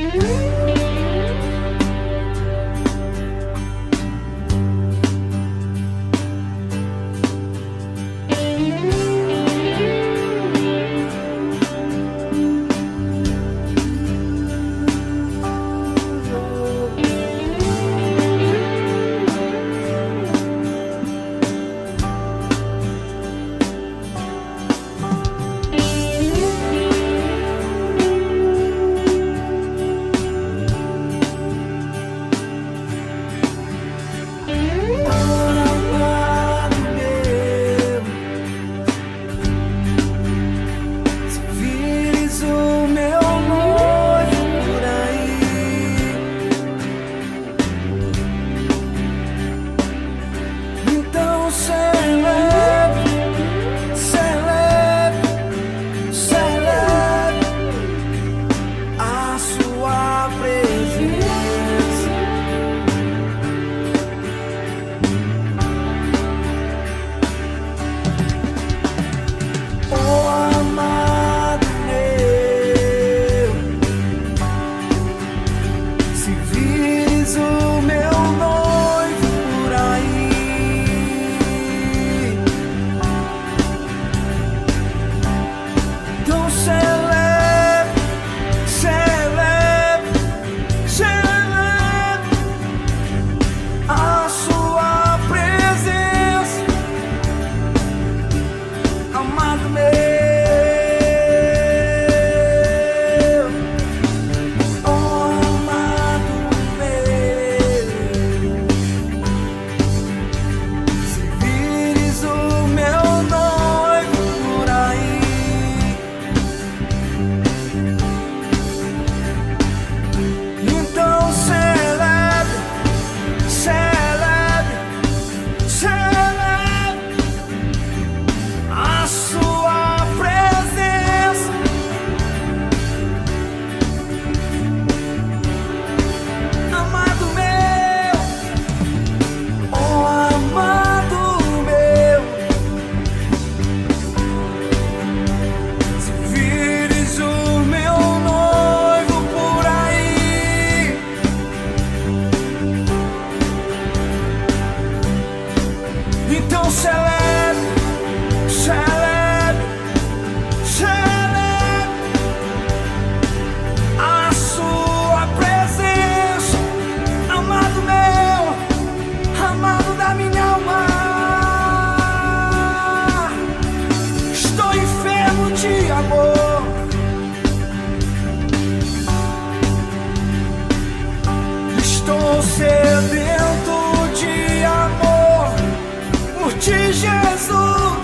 Sedento de amor por ti, Jesus,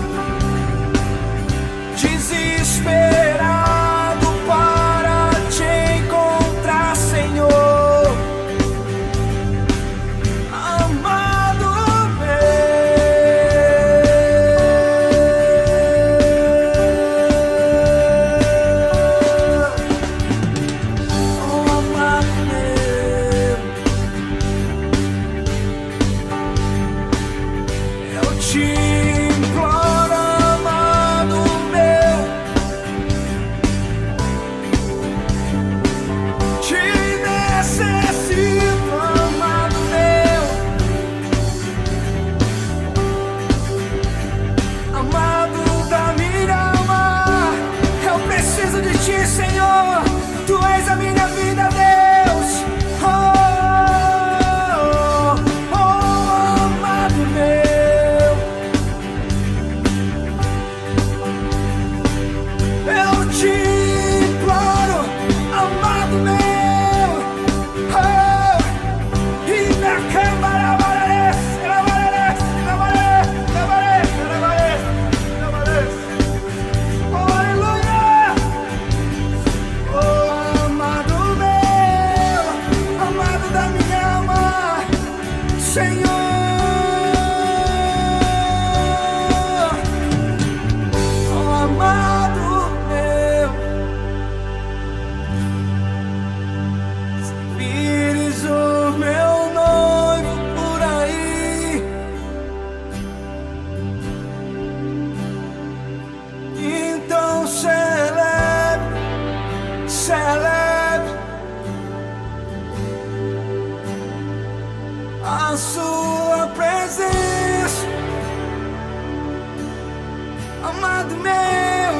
desesperado para te encontrar, Senhor, amado meu, oh, amado meu. Eu te a sua presença, amado meu,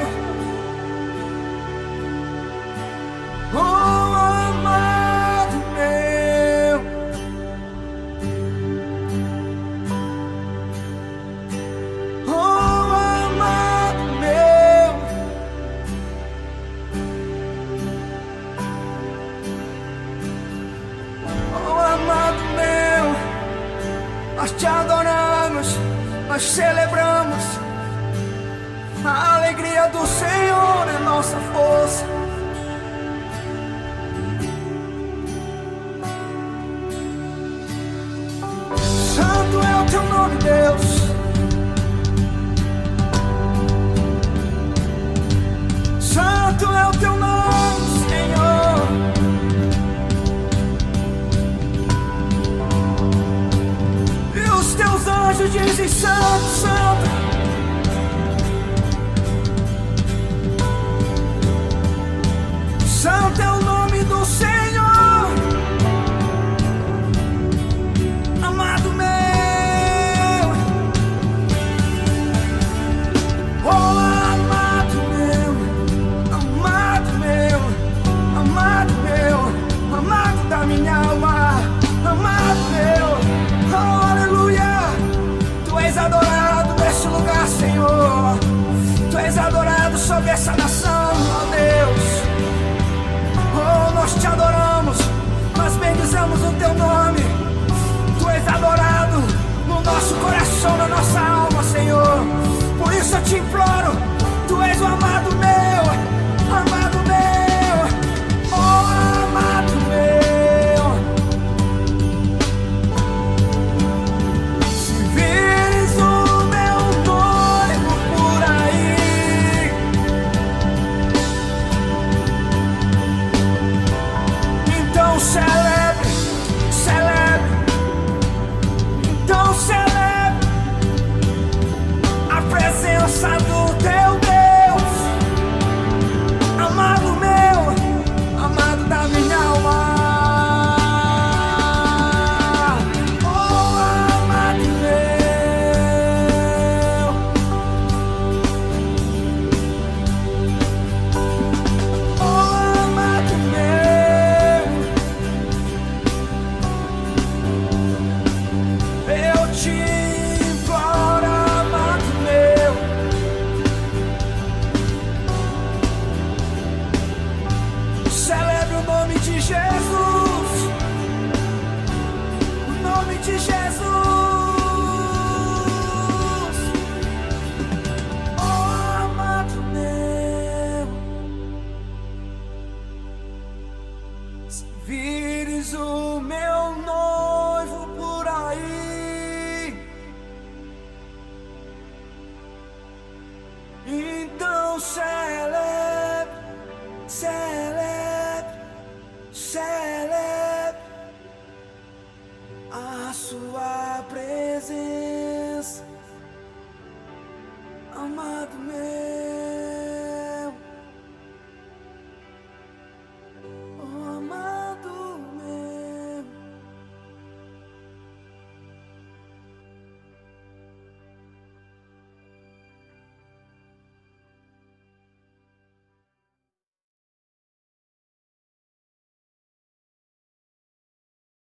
oh amado meu, oh amado meu, oh amado meu, nós te adoramos, nós celebramos. A alegria do Senhor é nossa força. Santo é o teu nome, Deus. Santo é o teu nome, Senhor. E os teus anjos dizem: Santo, Santo. Santo é o nome do Senhor, amado meu, oh amado meu, amado meu, amado meu, amado da minha alma, amado meu, oh aleluia. Tu és adorado neste lugar, Senhor. Tu és adorado sobre essa nação, ó Deus. Oh, nós te adoramos, nós bendizemos o teu nome. Tu és adorado no nosso coração, na nossa alma, Senhor. Por isso eu te imploro, tu és o amado meu, amado meu, oh amado meu. Se vires o meu noivo por aí, então celebre, celebre, então celebre a presença do teu Deus, amado meu, amado da minha alma, oh amado meu, oh amado meu. Eu te imploro, amado meu, celebre o nome de Jesus, o nome de Jesus, oh amado meu. Se vires o meu noivo por aí, então celebre, celebre, celebre a sua presença, amado meu.